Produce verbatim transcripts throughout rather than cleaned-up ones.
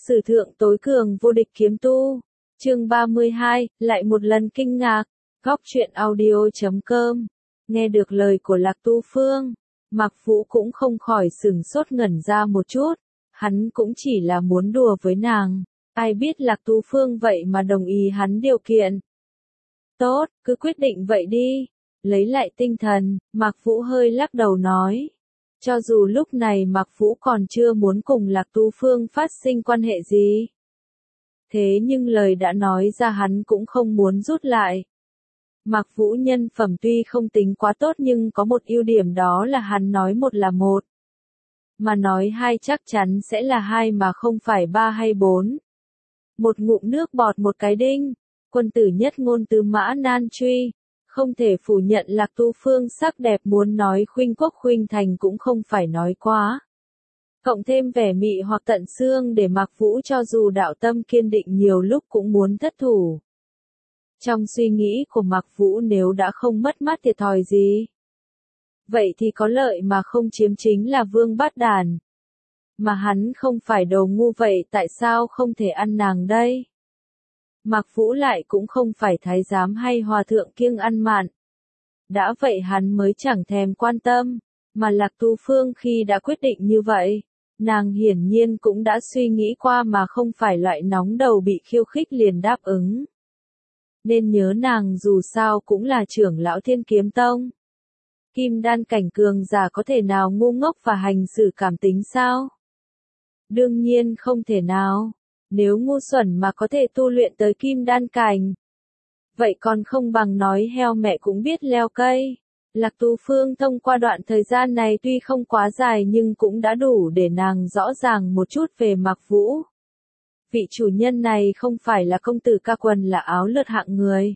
Sử thượng tối cường vô địch kiếm tu. Chương ba mươi hai, lại một lần kinh ngạc. Góc truyện audio chấm com. Nghe được lời của Lạc Tu Phương, Mạc Vũ cũng không khỏi sửng sốt ngẩn ra một chút. Hắn cũng chỉ là muốn đùa với nàng. Ai biết Lạc Tu Phương vậy mà đồng ý hắn điều kiện. Tốt, cứ quyết định vậy đi. Lấy lại tinh thần, Mạc Vũ hơi lắc đầu nói. Cho dù lúc này Mạc Vũ còn chưa muốn cùng Lạc Tu Phương phát sinh quan hệ gì. Thế nhưng lời đã nói ra hắn cũng không muốn rút lại. Mạc Vũ nhân phẩm tuy không tính quá tốt nhưng có một ưu điểm đó là hắn nói một là một. Mà nói hai chắc chắn sẽ là hai mà không phải ba hay bốn. Một ngụm nước bọt một cái đinh. Quân tử nhất ngôn tứ mã nan truy. Không thể phủ nhận Lạc Tu Phương sắc đẹp, muốn nói khuynh quốc khuynh thành cũng không phải nói quá. Cộng thêm vẻ mị hoặc tận xương để Mạc Vũ cho dù đạo tâm kiên định nhiều lúc cũng muốn thất thủ. Trong suy nghĩ của Mạc Vũ nếu đã không mất mát thiệt thòi gì, vậy thì có lợi mà không chiếm chính là vương bát đàn. Mà hắn không phải đồ ngu, vậy tại sao không thể ăn nàng đây? Mạc Vũ lại cũng không phải thái giám hay hòa thượng kiêng ăn mạn. Đã vậy hắn mới chẳng thèm quan tâm, mà Lạc Tu Phương khi đã quyết định như vậy, nàng hiển nhiên cũng đã suy nghĩ qua mà không phải loại nóng đầu bị khiêu khích liền đáp ứng. Nên nhớ nàng dù sao cũng là trưởng lão Thiên Kiếm Tông. Kim đan cảnh cường giả có thể nào ngu ngốc và hành xử cảm tính sao? Đương nhiên không thể nào. Nếu ngu xuẩn mà có thể tu luyện tới kim đan cảnh, vậy còn không bằng nói heo mẹ cũng biết leo cây. Lạc Tu Phương thông qua đoạn thời gian này tuy không quá dài nhưng cũng đã đủ để nàng rõ ràng một chút về Mạc Vũ. Vị chủ nhân này không phải là công tử ca quần là áo lượt hạng người.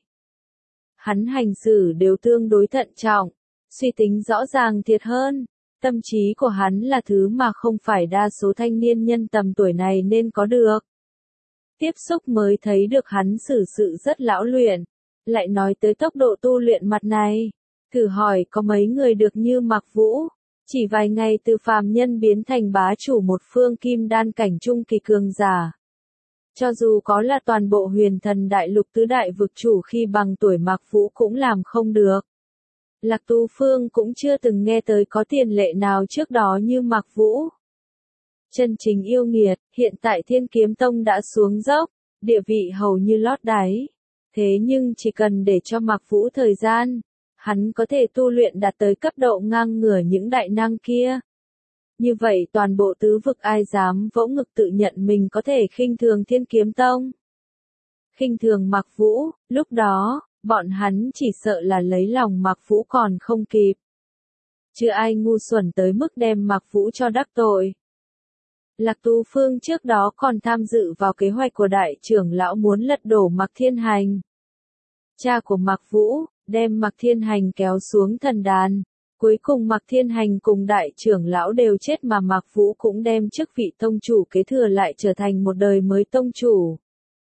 Hắn hành xử đều tương đối thận trọng, suy tính rõ ràng thiệt hơn. Tâm trí của hắn là thứ mà không phải đa số thanh niên nhân tầm tuổi này nên có được. Tiếp xúc mới thấy được hắn xử sự rất lão luyện. Lại nói tới tốc độ tu luyện mặt này, thử hỏi có mấy người được như Mạc Vũ, chỉ vài ngày từ phàm nhân biến thành bá chủ một phương kim đan cảnh trung kỳ cường giả. Cho dù có là toàn bộ huyền thần đại lục tứ đại vực chủ khi bằng tuổi Mạc Vũ cũng làm không được. Lạc Tu Phương cũng chưa từng nghe tới có tiền lệ nào trước đó như Mạc Vũ. Chân chính yêu nghiệt, hiện tại Thiên Kiếm Tông đã xuống dốc, địa vị hầu như lót đáy. Thế nhưng chỉ cần để cho Mạc Vũ thời gian, hắn có thể tu luyện đạt tới cấp độ ngang ngửa những đại năng kia. Như vậy toàn bộ tứ vực ai dám vỗ ngực tự nhận mình có thể khinh thường Thiên Kiếm Tông. Khinh thường Mạc Vũ, lúc đó, bọn hắn chỉ sợ là lấy lòng Mạc Vũ còn không kịp. Chưa ai ngu xuẩn tới mức đem Mạc Vũ cho đắc tội. Lạc Tu Phương trước đó còn tham dự vào kế hoạch của đại trưởng lão muốn lật đổ Mạc Thiên Hành. Cha của Mạc Vũ, đem Mạc Thiên Hành kéo xuống thần đàn. Cuối cùng Mạc Thiên Hành cùng đại trưởng lão đều chết mà Mạc Vũ cũng đem chức vị tông chủ kế thừa lại trở thành một đời mới tông chủ.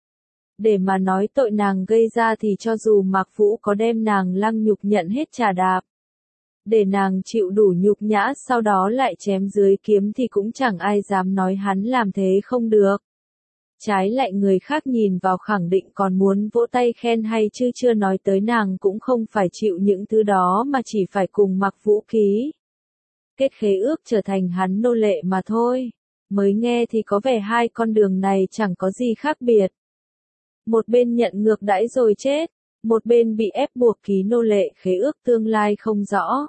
Để mà nói tội nàng gây ra thì cho dù Mạc Vũ có đem nàng lăng nhục nhận hết trà đạp, để nàng chịu đủ nhục nhã sau đó lại chém dưới kiếm thì cũng chẳng ai dám nói hắn làm thế không được. Trái lại người khác nhìn vào khẳng định còn muốn vỗ tay khen hay chứ chưa nói tới nàng cũng không phải chịu những thứ đó mà chỉ phải cùng Mạc Vũ ký. Kết khế ước trở thành hắn nô lệ mà thôi. Mới nghe thì có vẻ hai con đường này chẳng có gì khác biệt. Một bên nhận ngược đãi rồi chết, một bên bị ép buộc ký nô lệ khế ước tương lai không rõ.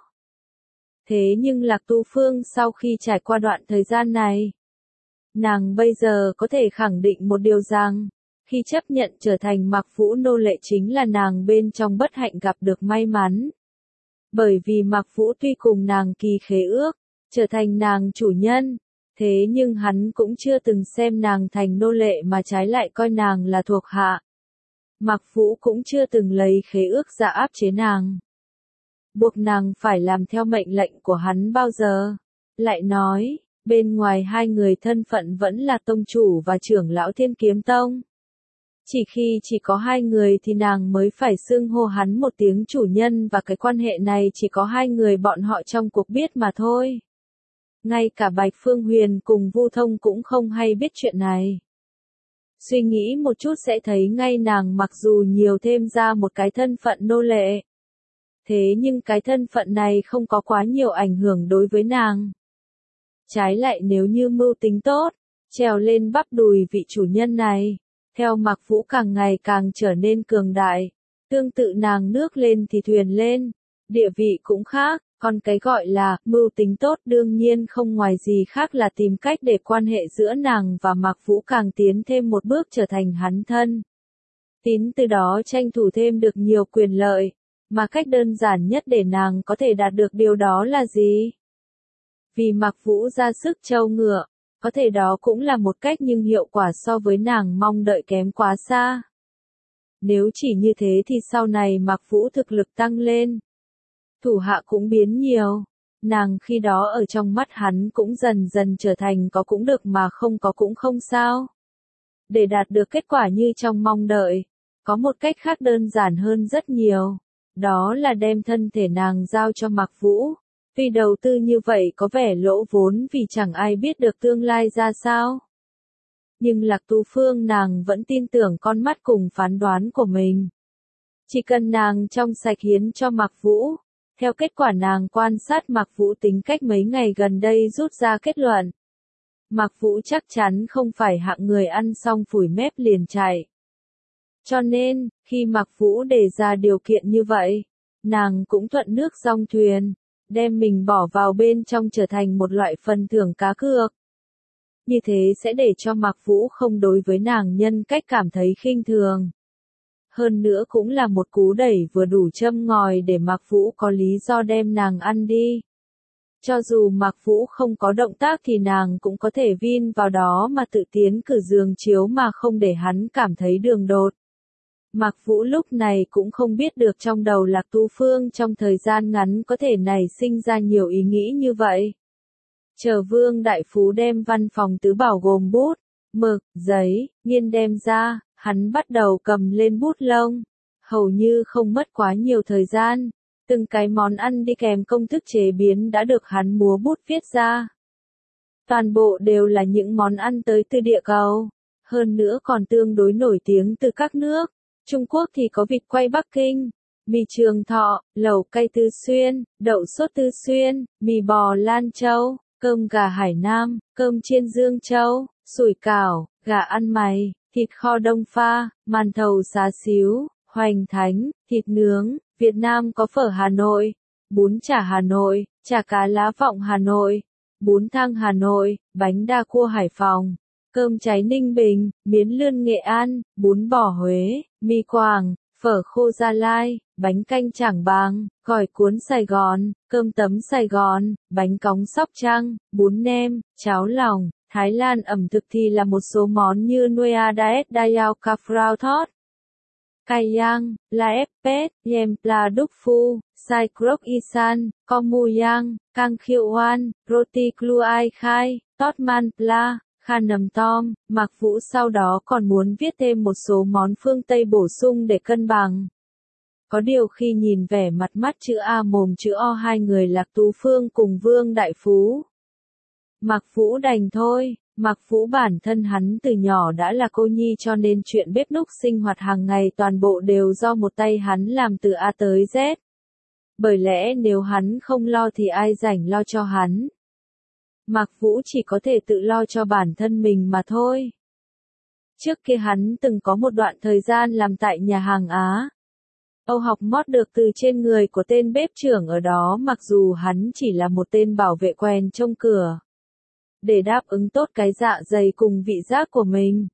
Thế nhưng Lạc Tu Phương sau khi trải qua đoạn thời gian này, nàng bây giờ có thể khẳng định một điều rằng, khi chấp nhận trở thành Mạc Vũ nô lệ chính là nàng bên trong bất hạnh gặp được may mắn. Bởi vì Mạc Vũ tuy cùng nàng ký khế ước, trở thành nàng chủ nhân, thế nhưng hắn cũng chưa từng xem nàng thành nô lệ mà trái lại coi nàng là thuộc hạ. Mạc Vũ cũng chưa từng lấy khế ước ra áp chế nàng, buộc nàng phải làm theo mệnh lệnh của hắn bao giờ. Lại nói, bên ngoài hai người thân phận vẫn là tông chủ và trưởng lão Thiên Kiếm Tông. Chỉ khi chỉ có hai người thì nàng mới phải xưng hô hắn một tiếng chủ nhân và cái quan hệ này chỉ có hai người bọn họ trong cuộc biết mà thôi. Ngay cả Bạch Phương Huyền cùng Vu Thông cũng không hay biết chuyện này. Suy nghĩ một chút sẽ thấy ngay nàng mặc dù nhiều thêm ra một cái thân phận nô lệ. Thế nhưng cái thân phận này không có quá nhiều ảnh hưởng đối với nàng. Trái lại nếu như mưu tính tốt, trèo lên bắp đùi vị chủ nhân này, theo Mạc Vũ càng ngày càng trở nên cường đại. Tương tự nàng nước lên thì thuyền lên, địa vị cũng khác, còn cái gọi là mưu tính tốt đương nhiên không ngoài gì khác là tìm cách để quan hệ giữa nàng và Mạc Vũ càng tiến thêm một bước trở thành hắn thân. Tín từ đó tranh thủ thêm được nhiều quyền lợi, mà cách đơn giản nhất để nàng có thể đạt được điều đó là gì? Vì Mạc Vũ ra sức trâu ngựa, có thể đó cũng là một cách nhưng hiệu quả so với nàng mong đợi kém quá xa. Nếu chỉ như thế thì sau này Mạc Vũ thực lực tăng lên, thủ hạ cũng biến nhiều, nàng khi đó ở trong mắt hắn cũng dần dần trở thành có cũng được mà không có cũng không sao. Để đạt được kết quả như trong mong đợi, có một cách khác đơn giản hơn rất nhiều, đó là đem thân thể nàng giao cho Mạc Vũ. Vì đầu tư như vậy có vẻ lỗ vốn vì chẳng ai biết được tương lai ra sao. Nhưng Lạc Tu Phương nàng vẫn tin tưởng con mắt cùng phán đoán của mình. Chỉ cần nàng trong sạch hiến cho Mạc Vũ. Theo kết quả nàng quan sát Mạc Vũ tính cách mấy ngày gần đây rút ra kết luận. Mạc Vũ chắc chắn không phải hạng người ăn xong phủi mép liền chạy. Cho nên, khi Mạc Vũ đề ra điều kiện như vậy, nàng cũng thuận nước dong thuyền, đem mình bỏ vào bên trong trở thành một loại phần thưởng cá cược. Như thế sẽ để cho Mạc Vũ không đối với nàng nhân cách cảm thấy khinh thường. Hơn nữa cũng là một cú đẩy vừa đủ châm ngòi để Mạc Vũ có lý do đem nàng ăn đi. Cho dù Mạc Vũ không có động tác thì nàng cũng có thể vin vào đó mà tự tiến cử giường chiếu mà không để hắn cảm thấy đường đột. Mạc Vũ lúc này cũng không biết được trong đầu Lạc Tu Phương trong thời gian ngắn có thể nảy sinh ra nhiều ý nghĩ như vậy. Chờ Vương Đại Phú đem văn phòng tứ bảo gồm bút, mực, giấy, nghiên đem ra, hắn bắt đầu cầm lên bút lông. Hầu như không mất quá nhiều thời gian, từng cái món ăn đi kèm công thức chế biến đã được hắn múa bút viết ra. Toàn bộ đều là những món ăn tới từ địa cầu, hơn nữa còn tương đối nổi tiếng từ các nước. Trung Quốc thì có vịt quay Bắc Kinh, mì Trường Thọ, lẩu cay Tư Xuyên, đậu sốt Tư Xuyên, mì bò Lan Châu, cơm gà Hải Nam, cơm chiên Dương Châu, sủi cảo, gà ăn mày, thịt kho Đông Pha, màn thầu xá xíu, hoành thánh, thịt nướng. Việt Nam có phở Hà Nội, bún chả Hà Nội, chả cá lá vọng Hà Nội, bún thang Hà Nội, bánh đa cua Hải Phòng, cơm cháy Ninh Bình, miến lươn Nghệ An, bún bò Huế, mì Quảng, phở khô Gia Lai, bánh canh Trảng Bàng, gỏi cuốn Sài Gòn, cơm tấm Sài Gòn, bánh cóng Sóc Trăng, bún nem, cháo lòng. Thái Lan ẩm thực thì là một số món như Nuea Daet Dayao Ca Frao Thót, Cay Yang, Laep Pet, Yem Pla Đúc Phu, Sai Krok Isan, Komu Yang, Kang Khieu Oan, Roti Kluai Khai, Tót Man Pla, Kha Nầm Tom. Mạc Vũ sau đó còn muốn viết thêm một số món phương Tây bổ sung để cân bằng. Có điều khi nhìn vẻ mặt mắt chữ A mồm chữ O hai người Lạc Tu Phương cùng Vương Đại Phú, Mạc Vũ đành thôi. Mạc Vũ bản thân hắn từ nhỏ đã là cô nhi cho nên chuyện bếp núc sinh hoạt hàng ngày toàn bộ đều do một tay hắn làm từ A tới Z. Bởi lẽ nếu hắn không lo thì ai rảnh lo cho hắn. Mạc Vũ chỉ có thể tự lo cho bản thân mình mà thôi. Trước kia hắn từng có một đoạn thời gian làm tại nhà hàng Á. Âu học mót được từ trên người của tên bếp trưởng ở đó mặc dù hắn chỉ là một tên bảo vệ quèn trông cửa. Để đáp ứng tốt cái dạ dày cùng vị giác của mình.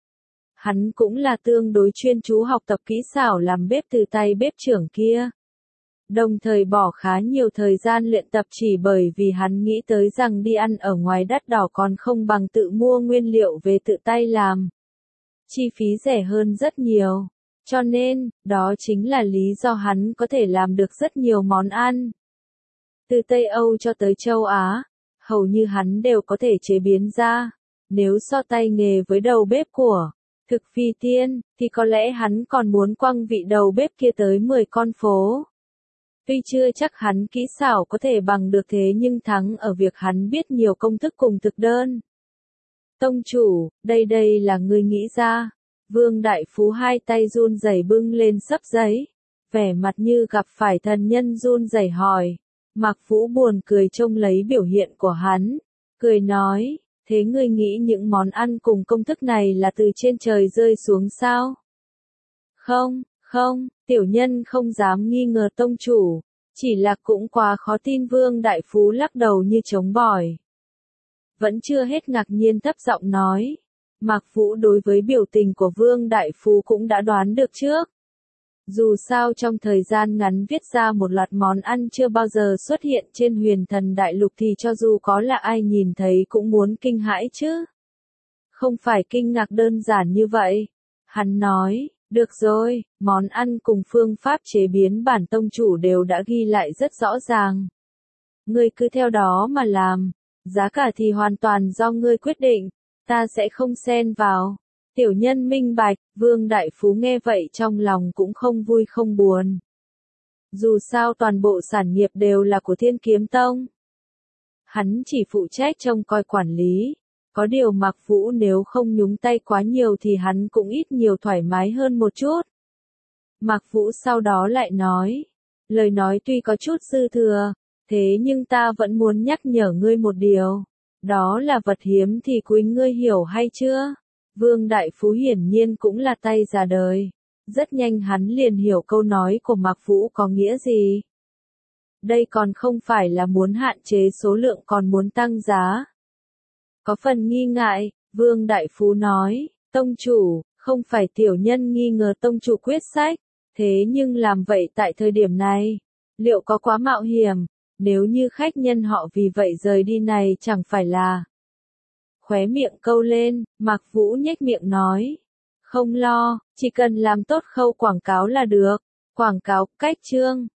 Hắn cũng là tương đối chuyên chú học tập kỹ xảo làm bếp từ tay bếp trưởng kia. Đồng thời bỏ khá nhiều thời gian luyện tập chỉ bởi vì hắn nghĩ tới rằng đi ăn ở ngoài đắt đỏ còn không bằng tự mua nguyên liệu về tự tay làm. Chi phí rẻ hơn rất nhiều. Cho nên, đó chính là lý do hắn có thể làm được rất nhiều món ăn. Từ Tây Âu cho tới châu Á, hầu như hắn đều có thể chế biến ra. Nếu so tay nghề với đầu bếp của Thực Phi Tiên, thì có lẽ hắn còn muốn quăng vị đầu bếp kia tới mười con phố. Tuy chưa chắc hắn kỹ xảo có thể bằng được thế nhưng thắng ở việc hắn biết nhiều công thức cùng thực đơn. Tông chủ, đây đây là ngươi nghĩ ra. Vương Đại Phú hai tay run rẩy bưng lên xấp giấy, vẻ mặt như gặp phải thần nhân run rẩy hỏi. Mạc Vũ buồn cười trông lấy biểu hiện của hắn, cười nói, thế ngươi nghĩ những món ăn cùng công thức này là từ trên trời rơi xuống sao? Không, không, tiểu nhân không dám nghi ngờ tông chủ, chỉ là cũng quá khó tin. Vương Đại Phú lắc đầu như chống bỏi. Vẫn chưa hết ngạc nhiên thấp giọng nói. Mạc Vũ đối với biểu tình của Vương Đại Phú cũng đã đoán được trước. Dù sao trong thời gian ngắn viết ra một loạt món ăn chưa bao giờ xuất hiện trên huyền thần đại lục thì cho dù có là ai nhìn thấy cũng muốn kinh hãi chứ. Không phải kinh ngạc đơn giản như vậy. Hắn nói, được rồi, món ăn cùng phương pháp chế biến bản tông chủ đều đã ghi lại rất rõ ràng. Ngươi cứ theo đó mà làm, giá cả thì hoàn toàn do ngươi quyết định, ta sẽ không xen vào. Tiểu nhân minh bạch. Vương Đại Phú nghe vậy trong lòng cũng không vui không buồn. Dù sao toàn bộ sản nghiệp đều là của Thiên Kiếm Tông. Hắn chỉ phụ trách trông coi quản lý. Có điều Mạc Vũ nếu không nhúng tay quá nhiều thì hắn cũng ít nhiều thoải mái hơn một chút. Mạc Vũ sau đó lại nói. Lời nói tuy có chút dư thừa, thế nhưng ta vẫn muốn nhắc nhở ngươi một điều. Đó là vật hiếm thì quý, ngươi hiểu hay chưa? Vương Đại Phú hiển nhiên cũng là tay già đời. Rất nhanh hắn liền hiểu câu nói của Mạc Vũ có nghĩa gì. Đây còn không phải là muốn hạn chế số lượng còn muốn tăng giá. Có phần nghi ngại, Vương Đại Phú nói, tông chủ, không phải tiểu nhân nghi ngờ tông chủ quyết sách, thế nhưng làm vậy tại thời điểm này, liệu có quá mạo hiểm, nếu như khách nhân họ vì vậy rời đi này chẳng phải là... Khóe miệng câu lên, Mạc Vũ nhếch miệng nói. Không lo, chỉ cần làm tốt khâu quảng cáo là được. Quảng cáo, cách chương.